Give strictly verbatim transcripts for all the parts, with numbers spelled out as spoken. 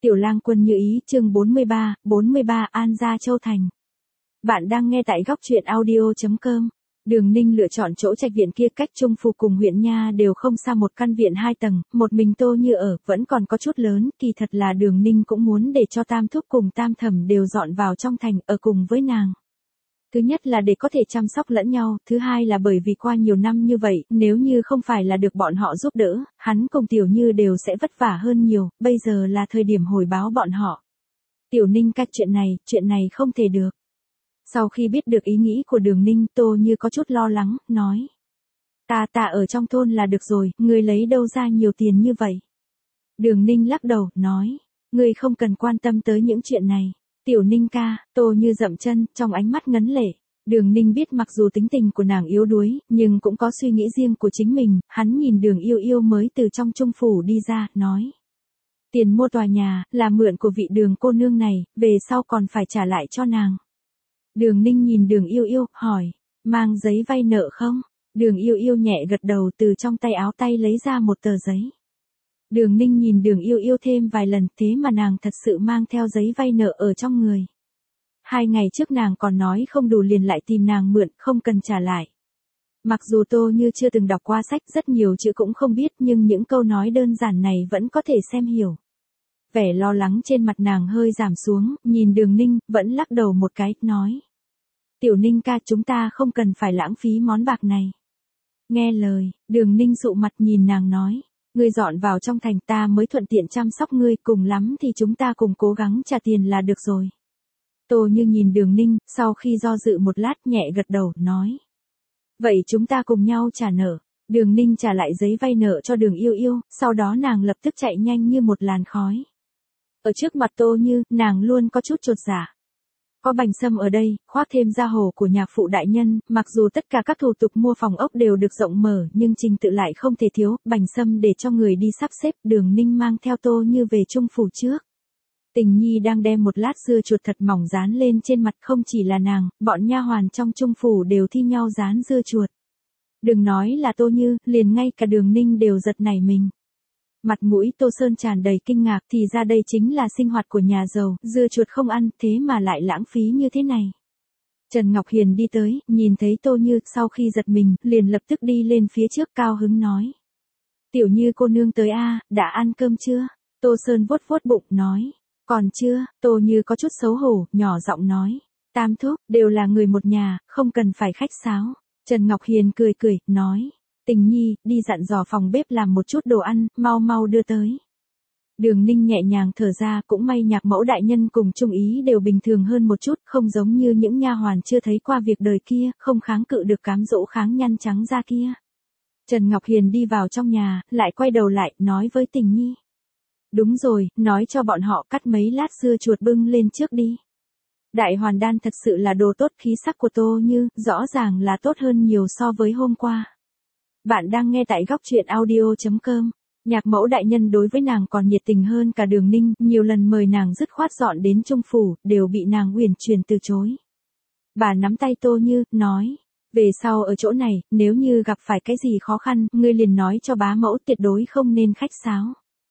Tiểu lang quân như ý, chương bốn mươi ba, bốn mươi ba An Gia Châu Thành. Bạn đang nghe tại góc truyện audio.com. Đường Ninh lựa chọn chỗ trạch viện kia cách Trung Phủ cùng huyện Nha đều không xa, một căn viện hai tầng, một mình Tô Như ở, vẫn còn có chút lớn, kỳ thật là Đường Ninh cũng muốn để cho Tam Thúc cùng Tam Thẩm đều dọn vào trong thành, ở cùng với nàng. Thứ nhất là để có thể chăm sóc lẫn nhau, thứ hai là bởi vì qua nhiều năm như vậy, nếu như không phải là được bọn họ giúp đỡ, hắn cùng Tiểu Như đều sẽ vất vả hơn nhiều, bây giờ là thời điểm hồi báo bọn họ. Tiểu Ninh cách chuyện này, chuyện này không thể được. Sau khi biết được ý nghĩ của Đường Ninh, Tô Như có chút lo lắng, nói. Ta ta ở trong thôn là được rồi, ngươi lấy đâu ra nhiều tiền như vậy? Đường Ninh lắc đầu, nói. Ngươi không cần quan tâm tới những chuyện này. Tiểu Ninh ca, Tô Như dậm chân, trong ánh mắt ngấn lệ. Đường Ninh biết mặc dù tính tình của nàng yếu đuối, nhưng cũng có suy nghĩ riêng của chính mình, hắn nhìn Đường Yêu Yêu mới từ trong Trung Phủ đi ra, nói. Tiền mua tòa nhà, là mượn của vị Đường cô nương này, về sau còn phải trả lại cho nàng. Đường Ninh nhìn Đường Yêu Yêu, hỏi, mang giấy vay nợ không? Đường Yêu Yêu nhẹ gật đầu, từ trong tay áo tay lấy ra một tờ giấy. Đường Ninh nhìn Đường Yêu Yêu thêm vài lần, thế mà nàng thật sự mang theo giấy vay nợ ở trong người. Hai ngày trước nàng còn nói không đủ liền lại tìm nàng mượn, không cần trả lại. Mặc dù Tô Như chưa từng đọc qua sách, rất nhiều chữ cũng không biết, nhưng những câu nói đơn giản này vẫn có thể xem hiểu. Vẻ lo lắng trên mặt nàng hơi giảm xuống, nhìn Đường Ninh, vẫn lắc đầu một cái, nói. Tiểu Ninh ca, chúng ta không cần phải lãng phí món bạc này. Nghe lời, Đường Ninh dụ mặt nhìn nàng nói. Ngươi dọn vào trong thành, ta mới thuận tiện chăm sóc ngươi, cùng lắm thì chúng ta cùng cố gắng trả tiền là được rồi. Tô Như nhìn Đường Ninh, sau khi do dự một lát nhẹ gật đầu, nói. Vậy chúng ta cùng nhau trả nợ. Đường Ninh trả lại giấy vay nợ cho Đường Yêu Yêu, sau đó nàng lập tức chạy nhanh như một làn khói. Ở trước mặt Tô Như, nàng luôn có chút chột dạ. Có bánh sâm ở đây, khoác thêm gia hồ của nhạc phụ đại nhân, mặc dù tất cả các thủ tục mua phòng ốc đều được rộng mở, nhưng trình tự lại không thể thiếu, bánh sâm để cho người đi sắp xếp. Đường Ninh mang theo Tô Như về Trung Phủ trước. Tình Nhi đang đem một lát dưa chuột thật mỏng dán lên trên mặt, không chỉ là nàng, bọn nha hoàn trong Trung Phủ đều thi nhau dán dưa chuột. Đừng nói là Tô Như, liền ngay cả Đường Ninh đều giật nảy mình. Mặt mũi Tô Sơn tràn đầy kinh ngạc, thì ra đây chính là sinh hoạt của nhà giàu, dưa chuột không ăn, thế mà lại lãng phí như thế này. Trần Ngọc Hiền đi tới, nhìn thấy Tô Như, sau khi giật mình, liền lập tức đi lên phía trước cao hứng nói. Tiểu Như cô nương tới a, đã ăn cơm chưa? Tô Sơn vuốt vuốt bụng, nói. Còn chưa, Tô Như có chút xấu hổ, nhỏ giọng nói. Tam thúc, đều là người một nhà, không cần phải khách sáo. Trần Ngọc Hiền cười cười, nói. Tình Nhi, đi dặn dò phòng bếp làm một chút đồ ăn, mau mau đưa tới. Đường Ninh nhẹ nhàng thở ra, cũng may nhạc mẫu đại nhân cùng Trung Ý đều bình thường hơn một chút, không giống như những nha hoàn chưa thấy qua việc đời kia, không kháng cự được cám dỗ kháng nhăn trắng da kia. Trần Ngọc Hiền đi vào trong nhà, lại quay đầu lại, nói với Tình Nhi. Đúng rồi, nói cho bọn họ cắt mấy lát dưa chuột bưng lên trước đi. Đại hoàn đan thật sự là đồ tốt, khí sắc của Tô Như, rõ ràng là tốt hơn nhiều so với hôm qua. Bạn đang nghe tại góc truyện audio.com. Nhạc mẫu đại nhân đối với nàng còn nhiệt tình hơn cả Đường Ninh, nhiều lần mời nàng dứt khoát dọn đến Trung Phủ, đều bị nàng uyển chuyển từ chối. Bà nắm tay Tô Như, nói, về sau ở chỗ này, nếu như gặp phải cái gì khó khăn, ngươi liền nói cho bá mẫu, tuyệt đối không nên khách sáo.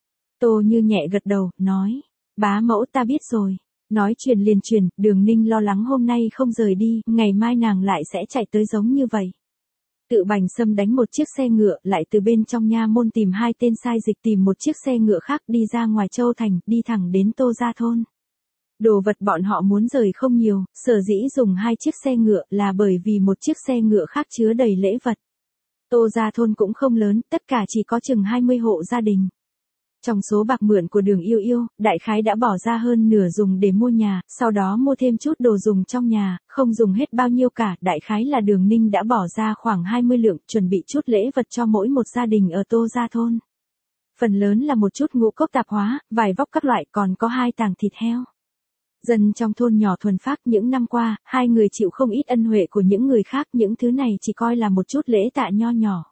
Tô Như nhẹ gật đầu, nói, bá mẫu ta biết rồi. Nói truyền liền truyền, Đường Ninh lo lắng hôm nay không rời đi, ngày mai nàng lại sẽ chạy tới giống như vậy. Tự Bành Sâm đánh một chiếc xe ngựa, lại từ bên trong nha môn tìm hai tên sai dịch tìm một chiếc xe ngựa khác đi ra ngoài Châu Thành, đi thẳng đến Tô Gia Thôn. Đồ vật bọn họ muốn rời không nhiều, sở dĩ dùng hai chiếc xe ngựa là bởi vì một chiếc xe ngựa khác chứa đầy lễ vật. Tô Gia Thôn cũng không lớn, tất cả chỉ có chừng hai mươi hộ gia đình. Trong số bạc mượn của Đường Yêu Yêu, đại khái đã bỏ ra hơn nửa dùng để mua nhà, sau đó mua thêm chút đồ dùng trong nhà, không dùng hết bao nhiêu cả, đại khái là Đường Ninh đã bỏ ra khoảng hai mươi lượng, chuẩn bị chút lễ vật cho mỗi một gia đình ở Tô Gia Thôn. Phần lớn là một chút ngũ cốc tạp hóa, vài vóc các loại, còn có hai tàng thịt heo. Dân trong thôn nhỏ thuần phác, những năm qua, hai người chịu không ít ân huệ của những người khác, những thứ này chỉ coi là một chút lễ tạ nho nhỏ.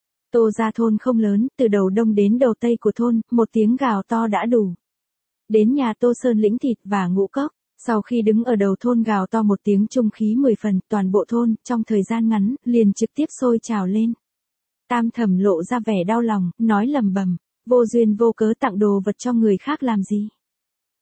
Tô Gia Thôn không lớn, từ đầu đông đến đầu tây của thôn, một tiếng gào to đã đủ. Đến nhà Tô Sơn lĩnh thịt và ngũ cốc, sau khi đứng ở đầu thôn gào to một tiếng trung khí mười phần, toàn bộ thôn, trong thời gian ngắn, liền trực tiếp sôi trào lên. Tam Thẩm lộ ra vẻ đau lòng, nói lầm bầm, vô duyên vô cớ tặng đồ vật cho người khác làm gì.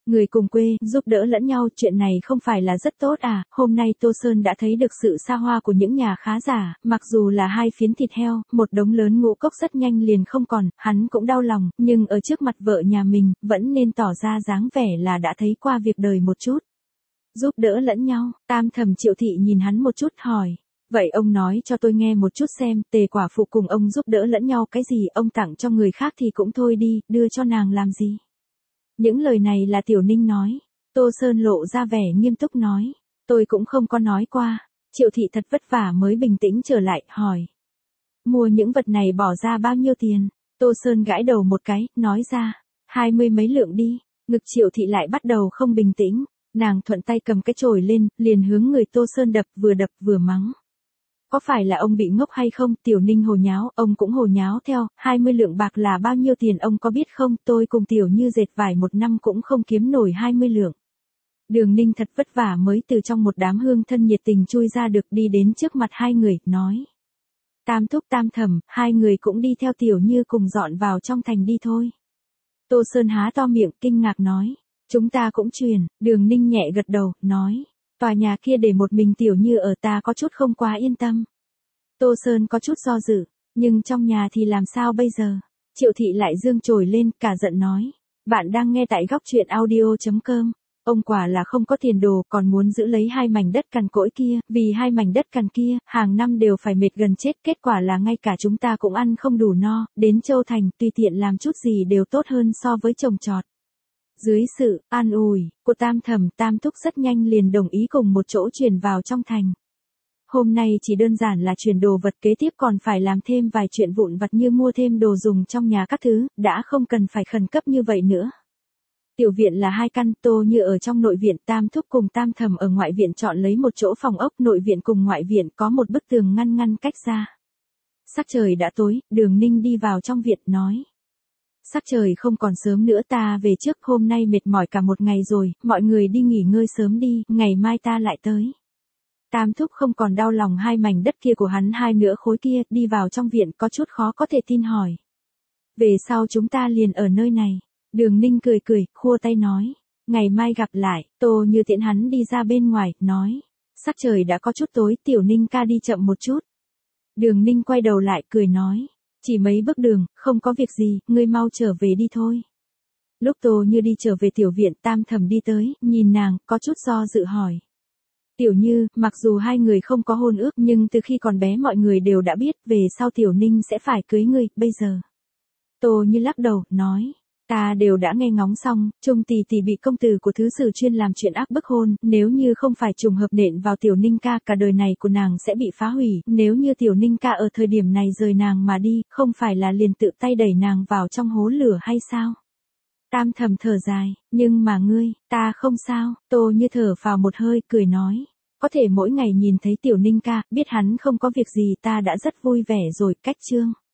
Người cùng quê, giúp đỡ lẫn nhau, chuyện này không phải là rất tốt à, hôm nay Tô Sơn đã thấy được sự xa hoa của những nhà khá giả, mặc dù là hai phiến thịt heo, một đống lớn ngũ cốc rất nhanh liền không còn, hắn cũng đau lòng, nhưng ở trước mặt vợ nhà mình, vẫn nên tỏ ra dáng vẻ là đã thấy qua việc đời một chút. Giúp đỡ lẫn nhau, Tam Thẩm Triệu Thị nhìn hắn một chút hỏi. Vậy ông nói cho tôi nghe một chút xem, Tề quả phụ cùng ông giúp đỡ lẫn nhau cái gì, ông tặng cho người khác thì cũng thôi đi, đưa cho nàng làm gì? Những lời này là Tiểu Ninh nói. Tô Sơn lộ ra vẻ nghiêm túc nói. Tôi cũng không có nói qua. Triệu Thị thật vất vả mới bình tĩnh trở lại, hỏi. Mua những vật này bỏ ra bao nhiêu tiền? Tô Sơn gãi đầu một cái, nói ra. Hai mươi mấy lượng đi. Ngực Triệu Thị lại bắt đầu không bình tĩnh. Nàng thuận tay cầm cái chổi lên, liền hướng người Tô Sơn đập, vừa đập vừa mắng. Có phải là ông bị ngốc hay không? Tiểu Ninh hồ nháo, ông cũng hồ nháo theo, hai mươi lượng bạc là bao nhiêu tiền ông có biết không? Tôi cùng Tiểu Như dệt vải một năm cũng không kiếm nổi hai mươi lượng. Đường Ninh thật vất vả mới từ trong một đám hương thân nhiệt tình chui ra được, đi đến trước mặt hai người, nói. Tam thúc Tam thẩm, hai người cũng đi theo Tiểu Như cùng dọn vào trong thành đi thôi. Tô Sơn há to miệng, kinh ngạc nói. Chúng ta cũng truyền. Đường Ninh nhẹ gật đầu, nói. Tòa nhà kia để một mình Tiểu Như ở, ta có chút không quá yên tâm. Tô Sơn có chút do dự, nhưng trong nhà thì làm sao bây giờ? Triệu Thị lại dương chổi lên, cả giận nói. Bạn đang nghe tại góc truyện audio chấm com. Ông quả là không có tiền đồ, còn muốn giữ lấy hai mảnh đất cằn cỗi kia, vì hai mảnh đất cằn kia, hàng năm đều phải mệt gần chết, kết quả là ngay cả chúng ta cũng ăn không đủ no, đến Châu Thành, tùy tiện làm chút gì đều tốt hơn so với trồng trọt. Dưới sự an ủi của Tam Thẩm, Tam Thúc rất nhanh liền đồng ý cùng một chỗ chuyển vào trong thành. Hôm nay chỉ đơn giản là chuyển đồ vật, kế tiếp còn phải làm thêm vài chuyện vụn vặt như mua thêm đồ dùng trong nhà các thứ, đã không cần phải khẩn cấp như vậy nữa. Tiểu viện là hai căn, Tô Như ở trong nội viện, Tam Thúc cùng Tam Thẩm ở ngoại viện chọn lấy một chỗ phòng ốc, nội viện cùng ngoại viện có một bức tường ngăn ngăn cách ra. Sắc trời đã tối, Đường Ninh đi vào trong viện nói. Sắc trời không còn sớm nữa, ta về trước, hôm nay mệt mỏi cả một ngày rồi, mọi người đi nghỉ ngơi sớm đi, ngày mai ta lại tới. Tam Thúc không còn đau lòng hai mảnh đất kia của hắn, hai nửa khối kia, đi vào trong viện có chút khó có thể tin hỏi. Về sau chúng ta liền ở nơi này. Đường Ninh cười cười, khua tay nói. Ngày mai gặp lại. Tô Như tiễn hắn đi ra bên ngoài, nói. Sắc trời đã có chút tối, Tiểu Ninh ca đi chậm một chút. Đường Ninh quay đầu lại, cười nói. Chỉ mấy bước đường, không có việc gì, ngươi mau trở về đi thôi. Lúc Tô Như đi trở về tiểu viện, Tam Thẩm đi tới, nhìn nàng, có chút do dự hỏi. Tiểu Như, mặc dù hai người không có hôn ước, nhưng từ khi còn bé mọi người đều đã biết, về sau Tiểu Ninh sẽ phải cưới ngươi, bây giờ. Tô Như lắc đầu, nói. Ta đều đã nghe ngóng xong, Trung tỷ tỷ bị công tử của thứ sử chuyên làm chuyện ác bức hôn, nếu như không phải trùng hợp nện vào Tiểu Ninh ca, cả đời này của nàng sẽ bị phá hủy, nếu như Tiểu Ninh ca ở thời điểm này rời nàng mà đi, không phải là liền tự tay đẩy nàng vào trong hố lửa hay sao? Tam Thẩm thở dài, nhưng mà ngươi, ta không sao. Tô Như thở phào một hơi, cười nói. Có thể mỗi ngày nhìn thấy Tiểu Ninh ca, biết hắn không có việc gì, ta đã rất vui vẻ rồi. Cách chương